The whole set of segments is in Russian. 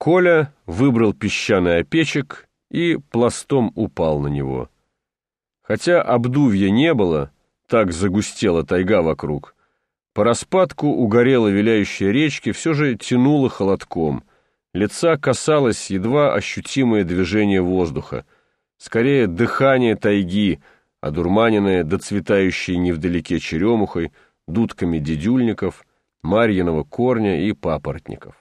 Коля выбрал песчаный опечек и пластом упал на него. Хотя обдувья не было, так загустела тайга вокруг, по распадку угорело виляющей речки все же тянуло холодком. Лица касалось едва ощутимое движение воздуха, скорее дыхание тайги, одурманенное доцветающей невдалеке черемухой, дудками дедюльников, марьиного корня и папоротников.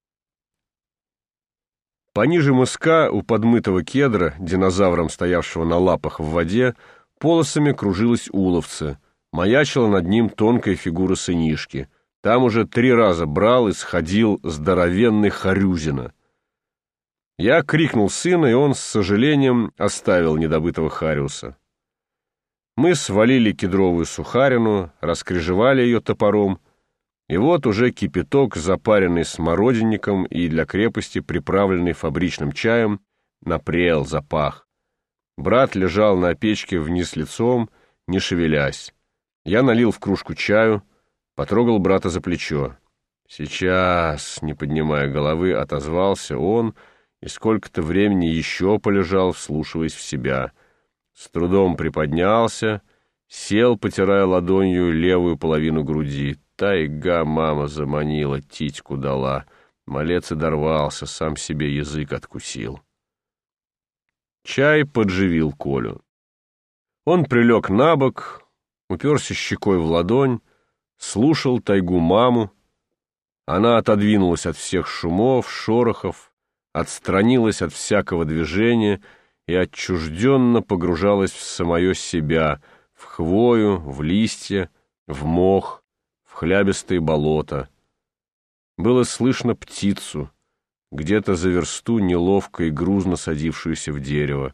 Пониже мыска у подмытого кедра, динозавром стоявшего на лапах в воде, полосами кружилась уловца, маячила над ним тонкая фигура сынишки. Там уже 3 раза брал и сходил здоровенный Харюзина. Я крикнул сына, и он с сожалением оставил недобытого Хариуса. Мы свалили кедровую сухарину, раскрежевали ее топором, и вот уже кипяток, запаренный смородинником и для крепости приправленный фабричным чаем, напрел, запах. Брат лежал на печке вниз лицом, не шевелясь. Я налил в кружку чаю, потрогал брата за плечо. «Сейчас», — не поднимая головы, отозвался он, и сколько-то времени еще полежал, вслушиваясь в себя. С трудом приподнялся, сел, потирая ладонью левую половину груди. Тайга мама заманила, титьку дала. Малец и дорвался, сам себе язык откусил. Чай подживил Колю. Он прилег на бок, уперся щекой в ладонь, слушал тайгу маму. Она отодвинулась от всех шумов, шорохов, отстранилась от всякого движения и отчужденно погружалась в самое себя, в хвою, в листья, в мох, в хлябистые болота. Было слышно птицу, где-то за версту неловко и грузно садившуюся в дерево,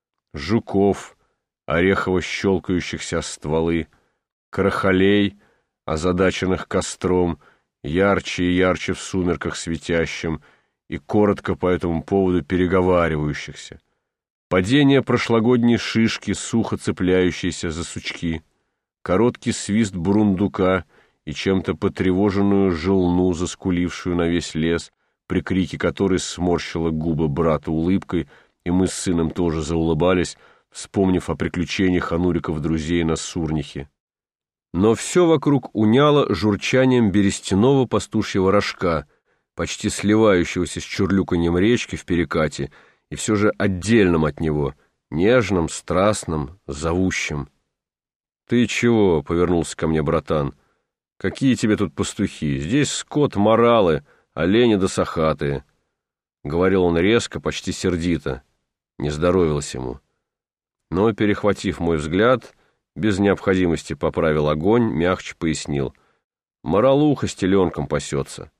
жуков, орехово щелкающихся о стволы, крахолей, озадаченных костром, ярче и ярче в сумерках светящим, и коротко по этому поводу переговаривающихся, падение прошлогодней шишки, сухо цепляющейся за сучки, короткий свист бурундука и чем-то потревоженную желну, заскулившую на весь лес, при крике которой сморщила губы брата улыбкой, и мы с сыном тоже заулыбались, вспомнив о приключениях Ануриков друзей на Сурнихе. Но все вокруг уняло журчанием берестяного пастушьего рожка, почти сливающегося с чурлюканьем речки в перекате, и все же отдельным от него, нежным, страстным, зовущим. «Ты чего?» — повернулся ко мне братан. «Какие тебе тут пастухи? Здесь скот моралы, олени да сахатые», — говорил он резко, почти сердито. Не здоровилось ему. Но, перехватив мой взгляд, без необходимости поправил огонь, мягче пояснил. «Моралуха с теленком пасется».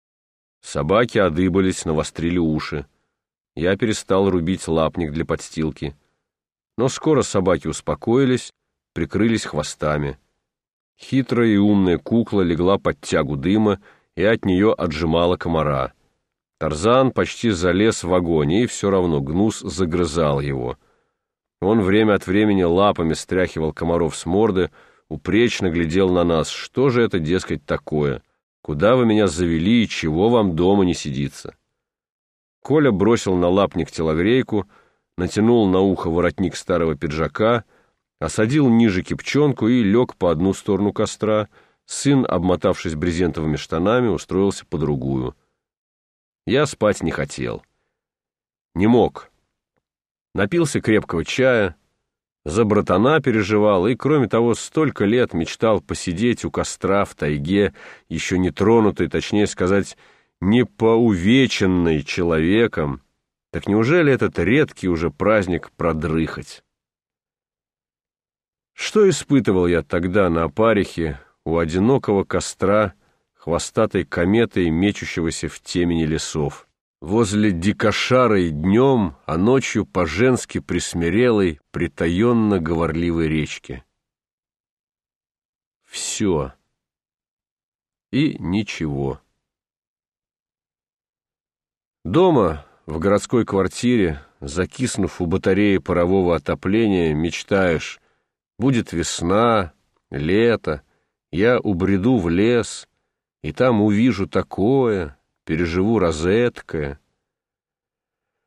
Собаки одыбались, навострили уши. Я перестал рубить лапник для подстилки. Но скоро собаки успокоились, прикрылись хвостами. Хитрая и умная кукла легла под тягу дыма, и от нее отжимала комара. Тарзан почти залез в огонь, и все равно гнус загрызал его. Он время от времени лапами стряхивал комаров с морды, упречно глядел на нас. Что же это, дескать, такое? Куда вы меня завели и чего вам дома не сидится? Коля бросил на лапник телогрейку, натянул на ухо воротник старого пиджака, осадил ниже кипчонку и лег по одну сторону костра. Сын, обмотавшись брезентовыми штанами, устроился по другую. Я спать не хотел. Не мог. Напился крепкого чая, за братана переживал и, кроме того, столько лет мечтал посидеть у костра в тайге, еще не тронутой, точнее сказать, не поувеченной человеком. Так неужели этот редкий уже праздник продрыхать? Что испытывал я тогда на опарихе у одинокого костра, хвостатой кометой, мечущегося в темени лесов? Возле дикошарой днем, а ночью по-женски присмирелой, притаенно-говорливой речки. Все. И ничего. Дома, в городской квартире, закиснув у батареи парового отопления, мечтаешь: будет весна, лето, я убреду в лес, и там увижу такое, переживу розеткое,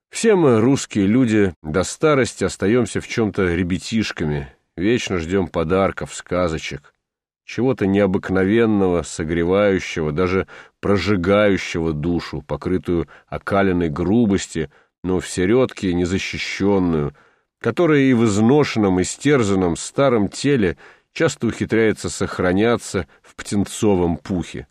Все мы, русские люди, до старости остаемся в чем-то ребятишками, вечно ждем подарков, сказочек, чего-то необыкновенного, согревающего, даже прожигающего душу, покрытую окалиной грубости, но в середке незащищенную, которая и в изношенном, истерзанном старом теле часто ухитряется сохраняться в птенцовом пухе.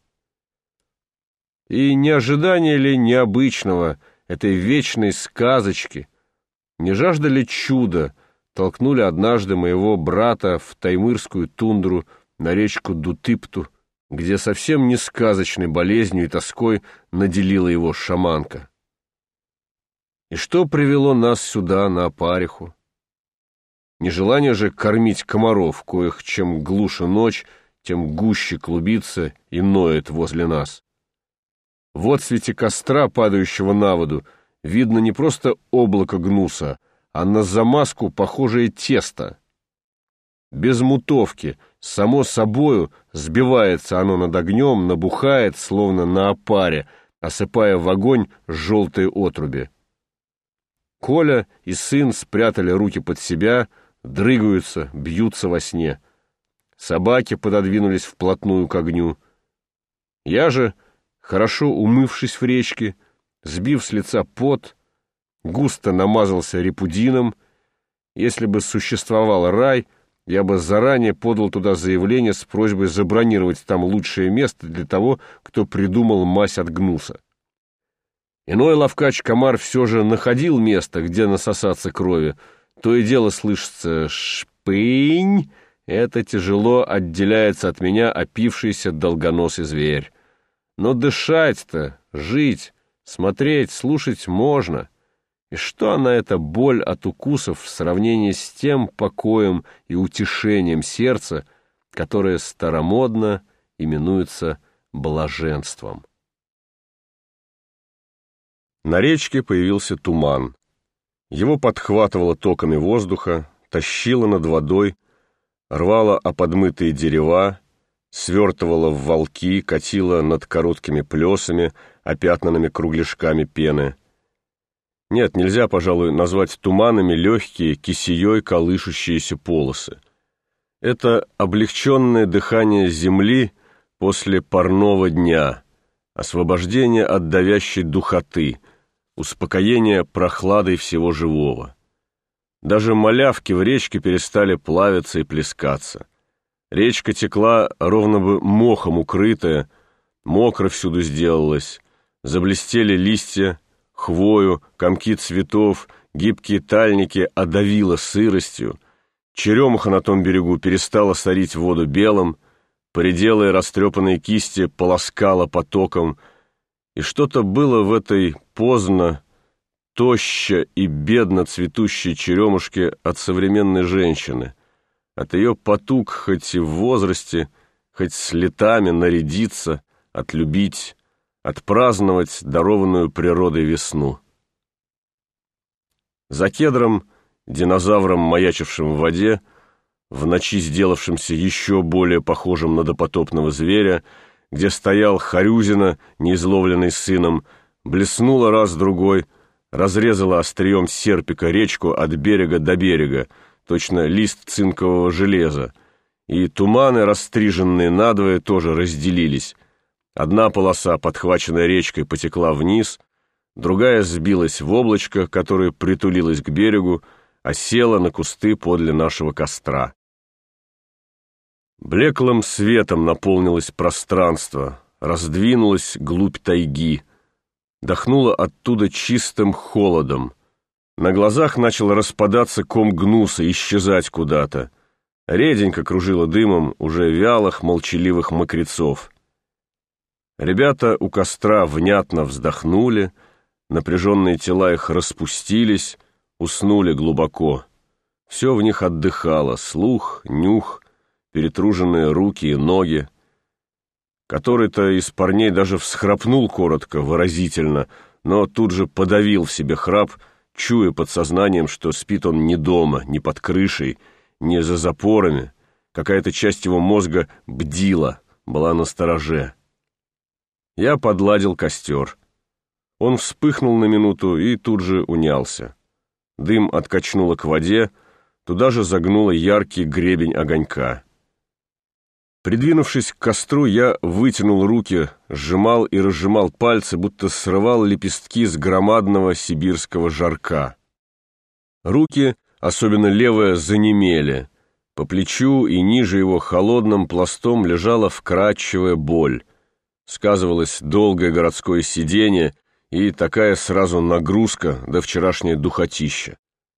И не ожидание ли необычного этой вечной сказочки, не жажда ли чуда толкнули однажды моего брата в таймырскую тундру на речку Дутыпту, где совсем не сказочной болезнью и тоской наделила его шаманка? И что привело нас сюда, на Опариху? Нежелание же кормить комаров, коих чем глуше ночь, тем гуще клубится и ноет возле нас. В отсвете костра, падающего на воду, видно не просто облако гнуса, а на замазку похожее тесто. Без мутовки, само собою, сбивается оно над огнем, набухает, словно на опаре, осыпая в огонь желтые отруби. Коля и сын спрятали руки под себя, дрыгаются, бьются во сне. Собаки пододвинулись вплотную к огню. Я же, хорошо умывшись в речке, сбив с лица пот, густо намазался репудином. Если бы существовал рай, я бы заранее подал туда заявление с просьбой забронировать там лучшее место для того, кто придумал мазь от гнуса. Иной ловкач-комар все же находил место, где насосаться крови. То и дело слышится «шпынь». Это тяжело отделяется от меня опившийся долгоносый зверь. Но дышать-то, жить, смотреть, слушать можно. И что она, эта боль от укусов, в сравнении с тем покоем и утешением сердца, которое старомодно именуется блаженством? На речке появился туман. Его подхватывало токами воздуха, тащило над водой, рвало оподмытые дерева, свертывало в волки, катило над короткими плесами, опятнанными кругляшками пены. Нет, нельзя, пожалуй, назвать туманами легкие, кисеей колышущиеся полосы. Это облегченное дыхание земли после парного дня, освобождение от давящей духоты, успокоение прохладой всего живого. Даже малявки в речке перестали плавиться и плескаться. Речка текла ровно бы мохом укрытая, мокро всюду сделалось, заблестели листья, хвою, комки цветов, гибкие тальники одавило сыростью, черемуха на том берегу перестала сорить воду белым, поределые растрепанные кисти полоскала потоком, и что-то было в этой поздно, тоща и бедно цветущей черемушке от современной женщины, от ее потуг хоть и в возрасте, хоть с летами нарядиться, отлюбить, отпраздновать дарованную природой весну. За кедром, динозавром, маячившим в воде, в ночи сделавшимся еще более похожим на допотопного зверя, где стоял Харюзина, неизловленный сыном, блеснула раз-другой, разрезала острием серпика речку от берега до берега, точно лист цинкового железа, и туманы, расстриженные надвое, тоже разделились. Одна полоса, подхваченная речкой, потекла вниз, другая сбилась в облачко, которое притулилось к берегу, а села на кусты подле нашего костра. Блеклым светом наполнилось пространство, раздвинулось глубь тайги, дохнуло оттуда чистым холодом. На глазах начал распадаться ком гнуса, исчезать куда-то. Реденько кружило дымом уже вялых, молчаливых мокрецов. Ребята у костра внятно вздохнули, напряженные тела их распустились, уснули глубоко. Все в них отдыхало: слух, нюх, перетруженные руки и ноги. Который-то из парней даже всхрапнул коротко, выразительно, но тут же подавил в себе храп, чуя подсознанием, что спит он не дома, не под крышей, не за запорами. Какая-то часть его мозга бдила, была настороже. Я подладил костер. Он вспыхнул на минуту и тут же унялся. Дым откачнуло к воде, туда же загнуло яркий гребень огонька. Придвинувшись к костру, я вытянул руки, сжимал и разжимал пальцы, будто срывал лепестки с громадного сибирского жарка. Руки, особенно левая, занемели. По плечу и ниже его холодным пластом лежала вкрадчивая боль. Сказывалось долгое городское сидение и такая сразу нагрузка до вчерашнее духотища.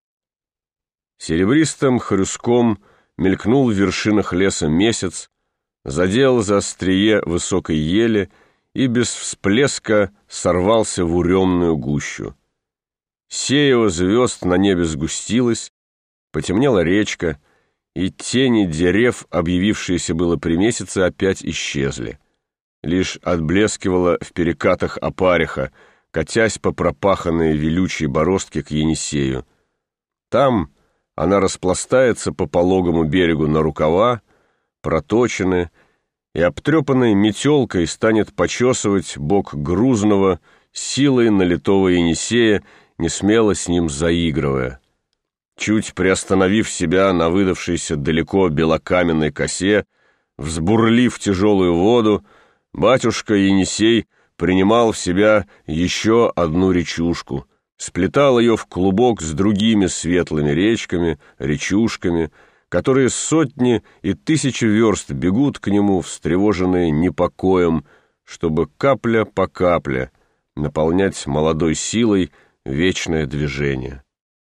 Серебристым хрюском мелькнул в вершинах леса месяц, задел за острие высокой ели и без всплеска сорвался в уремную гущу. Сеево звезд на небе сгустилось, потемнела речка, и тени дерев, объявившиеся было при месяце, опять исчезли. Лишь отблескивала в перекатах опариха, катясь по пропаханной велючей бороздке к Енисею. Там она распластается по пологому берегу на рукава, проточены, и обтрепанной метелкой станет почесывать бок грузного, силой налитого Енисея, несмело с ним заигрывая. Чуть приостановив себя на выдавшейся далеко белокаменной косе, взбурлив тяжелую воду, батюшка Енисей принимал в себя еще одну речушку, сплетал ее в клубок с другими светлыми речками, речушками, которые сотни и тысячи верст бегут к нему, встревоженные непокоем, чтобы капля по капле наполнять молодой силой вечное движение.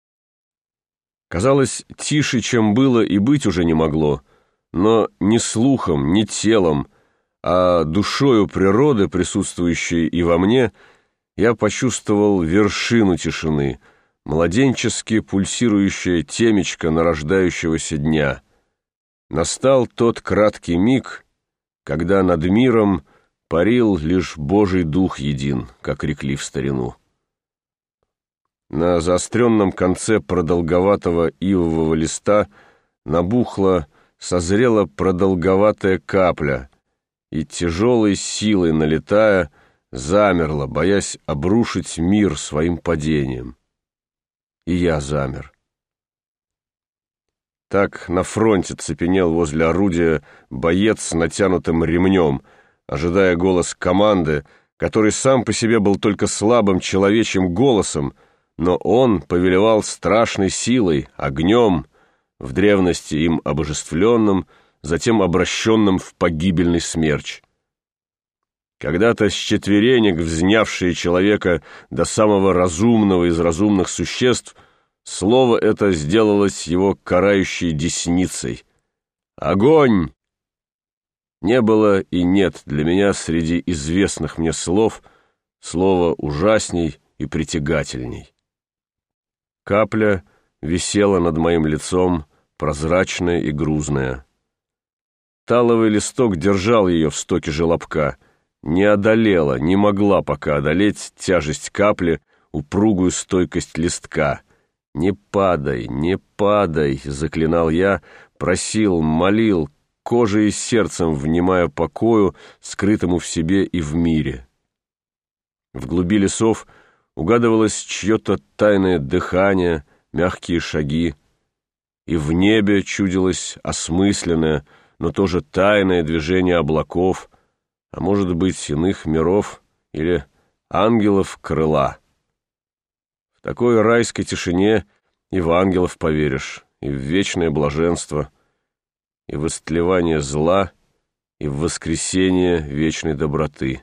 Казалось, тише, чем было, и быть уже не могло, но ни слухом, ни телом, а душою природы, присутствующей и во мне, я почувствовал вершину тишины, младенчески пульсирующее темечко нарождающегося дня. Настал тот краткий миг, когда над миром парил лишь Божий Дух един, как рекли в старину. На заостренном конце продолговатого ивового листа набухла, созрела продолговатая капля, и тяжелой силой налетая, замерла, боясь обрушить мир своим падением. И я замер. Так на фронте цепенел возле орудия боец с натянутым ремнем, ожидая голос команды, который сам по себе был только слабым человечьим голосом, но он повелевал страшной силой, огнем, в древности им обожествленным, затем обращенным в погибельный смерч. Когда-то с четверенек, взнявшие человека до самого разумного из разумных существ, слово это сделалось его карающей десницей. Огонь! Не было и нет для меня среди известных мне слов слова ужасней и притягательней. Капля висела над моим лицом, прозрачная и грузная. Таловый листок держал ее в стоке желобка, не одолела, не могла пока одолеть тяжесть капли, упругую стойкость листка. «Не падай, не падай!» — заклинал я, просил, молил, кожей и сердцем внимая покою, скрытому в себе и в мире. В глуби лесов угадывалось чье-то тайное дыхание, мягкие шаги, и в небе чудилось осмысленное, но тоже тайное движение облаков, а может быть, иных миров или ангелов крыла. В такой райской тишине и в ангелов поверишь, и в вечное блаженство, и в истлевание зла, и в воскресение вечной доброты.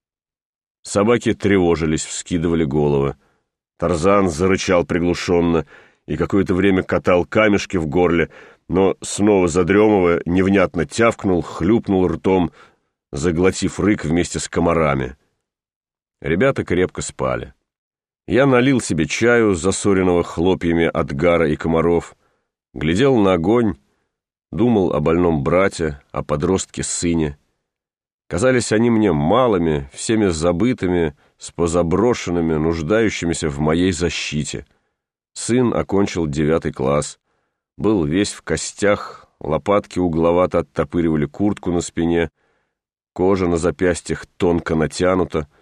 Собаки тревожились, вскидывали головы. Тарзан зарычал приглушенно и какое-то время катал камешки в горле, но снова задремывая, невнятно тявкнул, хлюпнул ртом, заглотив рык вместе с комарами. Ребята крепко спали. Я налил себе чаю, засоренного хлопьями от гара и комаров, глядел на огонь, думал о больном брате, о подростке-сыне. Казались они мне малыми, всеми забытыми, спозаброшенными, нуждающимися в моей защите. Сын окончил 9 класс, был весь в костях, лопатки угловато оттопыривали куртку на спине, кожа на запястьях тонко натянута,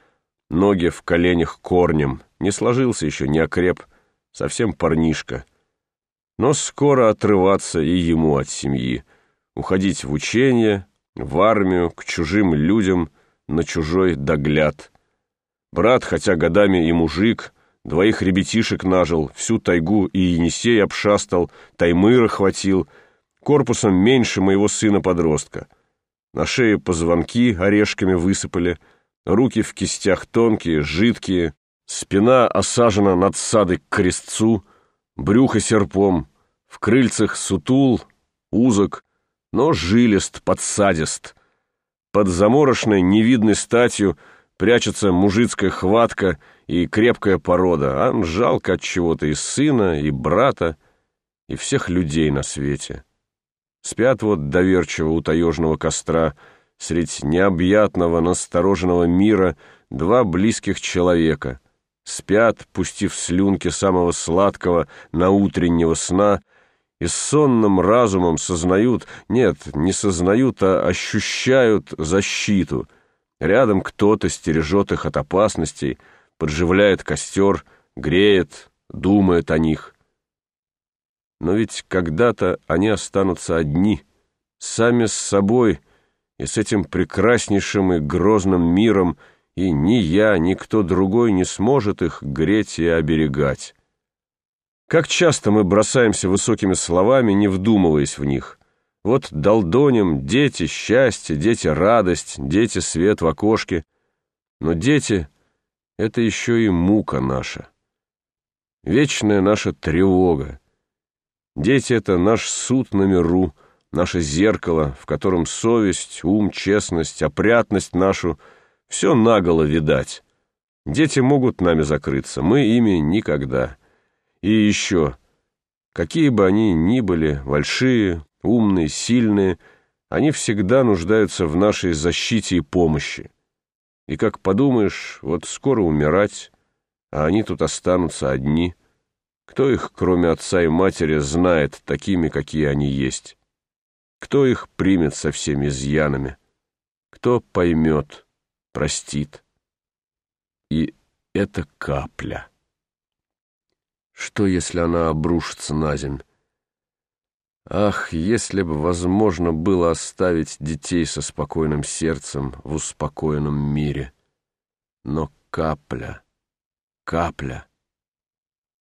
ноги в коленях корнем, не сложился еще, не окреп, совсем парнишка. Но скоро отрываться и ему от семьи, уходить в учение, в армию, к чужим людям, на чужой догляд. Брат, хотя годами и мужик, 2 ребятишек нажил, всю тайгу и Енисей обшастал, Таймыра хватил, корпусом меньше моего сына-подростка. На шее позвонки орешками высыпали, руки в кистях тонкие, жидкие, спина осажена надсадой к крестцу, брюхо серпом, в крыльцах сутул, узок, но жилист, подсадист. Под заморошной невидной статью прячется мужицкая хватка и крепкая порода, а жалко от чего-то и сына, и брата, и всех людей на свете. Спят вот доверчиво у таежного костра средь необъятного, настороженного мира 2 близких человека. Спят, пустив слюнки самого сладкого наутреннего сна, и сонным разумом сознают, нет, не сознают, а ощущают защиту. Рядом кто-то стережет их от опасностей, подживляет костер, греет, думает о них. Но ведь когда-то они останутся одни, сами с собой и с этим прекраснейшим и грозным миром, и ни я, ни кто другой не сможет их греть и оберегать. Как часто мы бросаемся высокими словами, не вдумываясь в них. Вот долдоним: дети — счастье, дети — радость, дети — свет в окошке. Но дети — это еще и мука наша, вечная наша тревога. Дети — это наш суд на миру, наше зеркало, в котором совесть, ум, честность, опрятность нашу — все наголо видать. Дети могут нами закрыться, мы ими никогда. И еще, какие бы они ни были, большие, умные, сильные, они всегда нуждаются в нашей защите и помощи. И как подумаешь, вот скоро умирать, а они тут останутся одни. Кто их, кроме отца и матери, знает такими, какие они есть? Кто их примет со всеми изъянами? Кто поймет, простит? И это капля. Что, если она обрушится на земь? Ах, если бы возможно было оставить детей со спокойным сердцем в успокоенном мире. Но капля, капля.